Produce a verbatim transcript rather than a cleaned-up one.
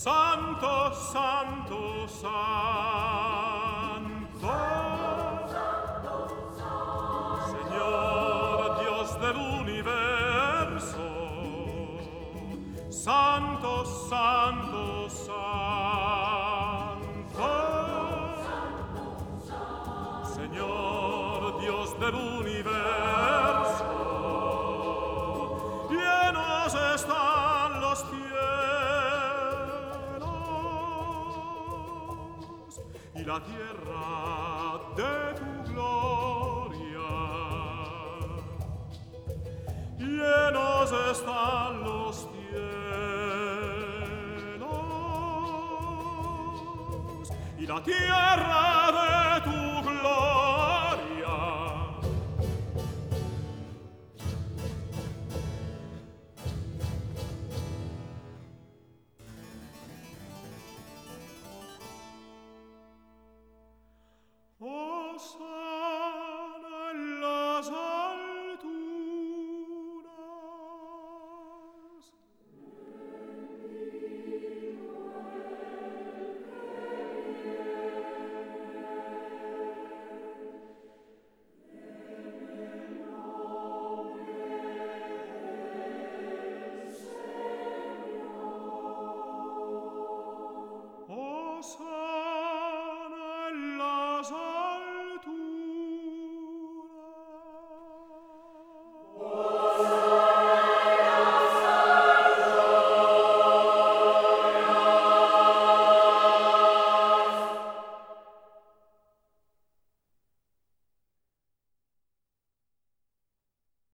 Santo, santo, santo, Señor Dios del universo. Santo, santo, santo, Señor Dios del universo. Llenos están los cielos y la tierra de tu gloria. Llenos están los cielos y la tierra de